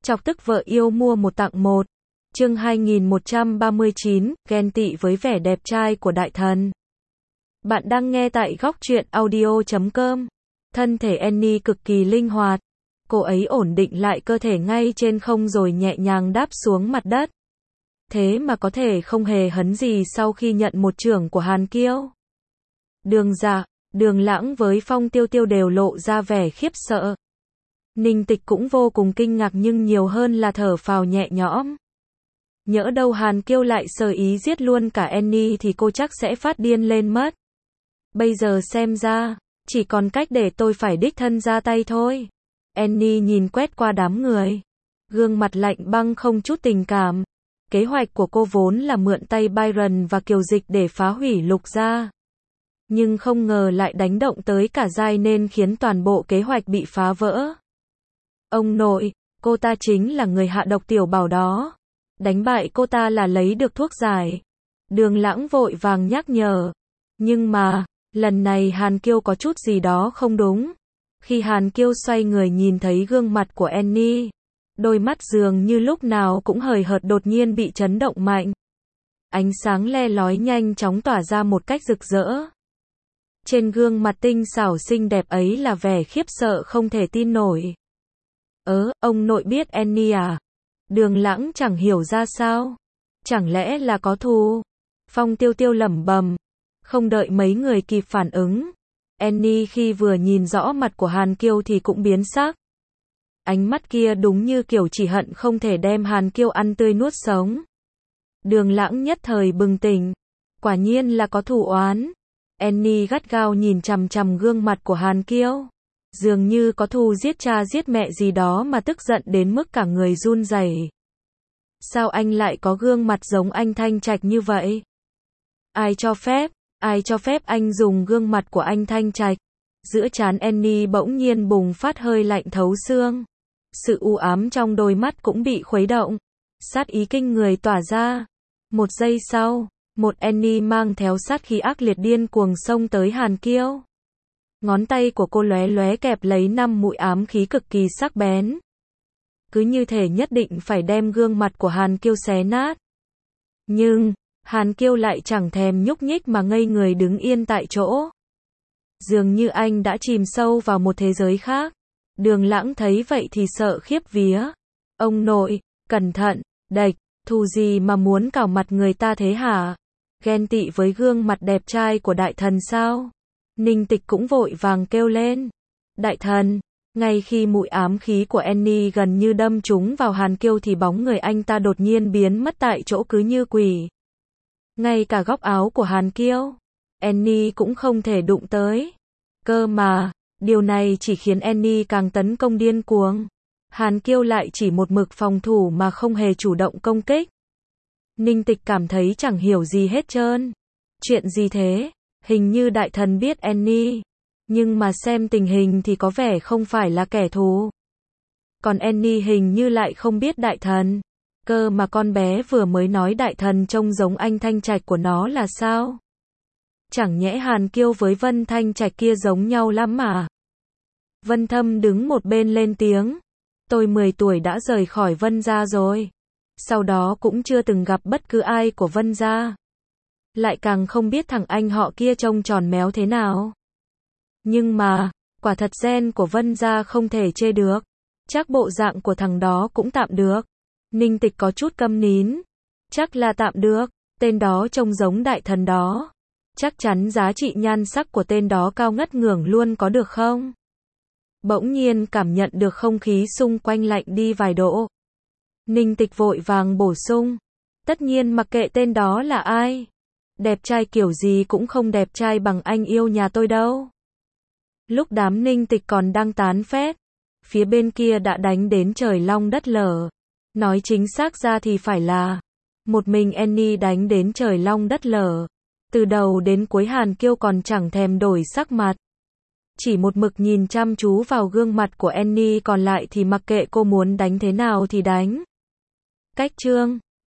Chọc tức vợ yêu mua một tặng một. Chương 2139, ghen tị với vẻ đẹp trai của đại thần. Bạn đang nghe tại góc truyện audio.com. Thân thể Annie cực kỳ linh hoạt. Cô ấy ổn định lại cơ thể ngay trên không rồi nhẹ nhàng đáp xuống mặt đất. Thế mà có thể không hề hấn gì sau khi nhận một chưởng của Hàn Kiêu. Đường Dạ, Đường Lãng với Phong Tiêu Tiêu đều lộ ra vẻ khiếp sợ. Ninh Tịch cũng vô cùng kinh ngạc nhưng nhiều hơn là thở phào nhẹ nhõm. Nhỡ đâu Hàn Kiêu lại sờ ý giết luôn cả Annie thì cô chắc sẽ phát điên lên mất. Bây giờ xem ra, chỉ còn cách để tôi phải đích thân ra tay thôi. Annie nhìn quét qua đám người. Gương mặt lạnh băng không chút tình cảm. Kế hoạch của cô vốn là mượn tay Byron và Kiều Dịch để phá hủy Lục gia. Nhưng không ngờ lại đánh động tới cả Giai nên khiến toàn bộ kế hoạch bị phá vỡ. Ông nội, cô ta chính là người hạ độc tiểu bảo đó. Đánh bại cô ta là lấy được thuốc giải. Đường Lãng vội vàng nhắc nhở. Nhưng mà, lần này Hàn Kiêu có chút gì đó không đúng. Khi Hàn Kiêu xoay người nhìn thấy gương mặt của Annie, đôi mắt dường như lúc nào cũng hời hợt đột nhiên bị chấn động mạnh. Ánh sáng le lói nhanh chóng tỏa ra một cách rực rỡ. Trên gương mặt tinh xảo xinh đẹp ấy là vẻ khiếp sợ không thể tin nổi. Ông nội biết Annie à? Đường Lãng chẳng hiểu ra sao. Chẳng lẽ là có thù? Phong Tiêu Tiêu lẩm bẩm. Không đợi mấy người kịp phản ứng. Annie khi vừa nhìn rõ mặt của Hàn Kiêu thì cũng biến sắc. Ánh mắt kia đúng như kiểu chỉ hận không thể đem Hàn Kiêu ăn tươi nuốt sống. Đường Lãng nhất thời bừng tỉnh. Quả nhiên là có thù oán. Annie gắt gao nhìn chằm chằm gương mặt của Hàn Kiêu. Dường như có thù giết cha giết mẹ gì đó mà tức giận đến mức cả người run rẩy. Sao anh lại có gương mặt giống anh Thanh Trạch như vậy? Ai cho phép anh dùng gương mặt của anh Thanh Trạch? Giữa trán Annie bỗng nhiên bùng phát hơi lạnh thấu xương. Sự u ám trong đôi mắt cũng bị khuấy động. Sát ý kinh người tỏa ra. Một giây sau, một Annie mang theo sát khí ác liệt điên cuồng xông tới Hàn Kiêu. Ngón tay của cô lóe lóe kẹp lấy 5 mũi ám khí cực kỳ sắc bén. Cứ như thể nhất định phải đem gương mặt của Hàn Kiêu xé nát. Nhưng, Hàn Kiêu lại chẳng thèm nhúc nhích mà ngây người đứng yên tại chỗ. Dường như anh đã chìm sâu vào một thế giới khác. Đường Lãng thấy vậy thì sợ khiếp vía. Ông nội, cẩn thận, đệch, thù gì mà muốn cào mặt người ta thế hả? Ghen tị với gương mặt đẹp trai của đại thần sao? Ninh Tịch cũng vội vàng kêu lên. Đại thần, ngay khi mũi ám khí của Annie gần như đâm trúng vào Hàn Kiêu thì bóng người anh ta đột nhiên biến mất tại chỗ cứ như quỷ. Ngay cả góc áo của Hàn Kiêu, Annie cũng không thể đụng tới. Cơ mà, điều này chỉ khiến Annie càng tấn công điên cuồng. Hàn Kiêu lại chỉ một mực phòng thủ mà không hề chủ động công kích. Ninh Tịch cảm thấy chẳng hiểu gì hết trơn. Chuyện gì thế? Hình như đại thần biết Annie. Nhưng mà xem tình hình thì có vẻ không phải là kẻ thù. Còn Annie hình như lại không biết đại thần. Cơ mà con bé vừa mới nói đại thần trông giống anh Thanh Trạch của nó là sao? Chẳng nhẽ Hàn Kiêu với Vân Thanh Trạch kia giống nhau lắm mà. Vân Thâm đứng một bên lên tiếng. Tôi 10 tuổi đã rời khỏi Vân gia rồi. Sau đó cũng chưa từng gặp bất cứ ai của Vân gia. Lại càng không biết thằng anh họ kia trông tròn méo thế nào. Nhưng mà, quả thật gen của Vân gia không thể chê được. Chắc bộ dạng của thằng đó cũng tạm được. Ninh Tịch có chút câm nín. Chắc là tạm được. Tên đó trông giống đại thần đó. Chắc chắn giá trị nhan sắc của tên đó cao ngất ngưởng luôn có được không? Bỗng nhiên cảm nhận được không khí xung quanh lạnh đi vài độ. Ninh Tịch vội vàng bổ sung. Tất nhiên mặc kệ tên đó là ai. Đẹp trai kiểu gì cũng không đẹp trai bằng anh yêu nhà tôi đâu. Lúc đám Ninh Tịch còn đang tán phét, phía bên kia đã đánh đến trời long đất lở. Nói chính xác ra thì phải là một mình Annie đánh đến trời long đất lở. Từ đầu đến cuối Hàn Kiêu còn chẳng thèm đổi sắc mặt. Chỉ một mực nhìn chăm chú vào gương mặt của Annie, còn lại thì mặc kệ cô muốn đánh thế nào thì đánh. Cách chương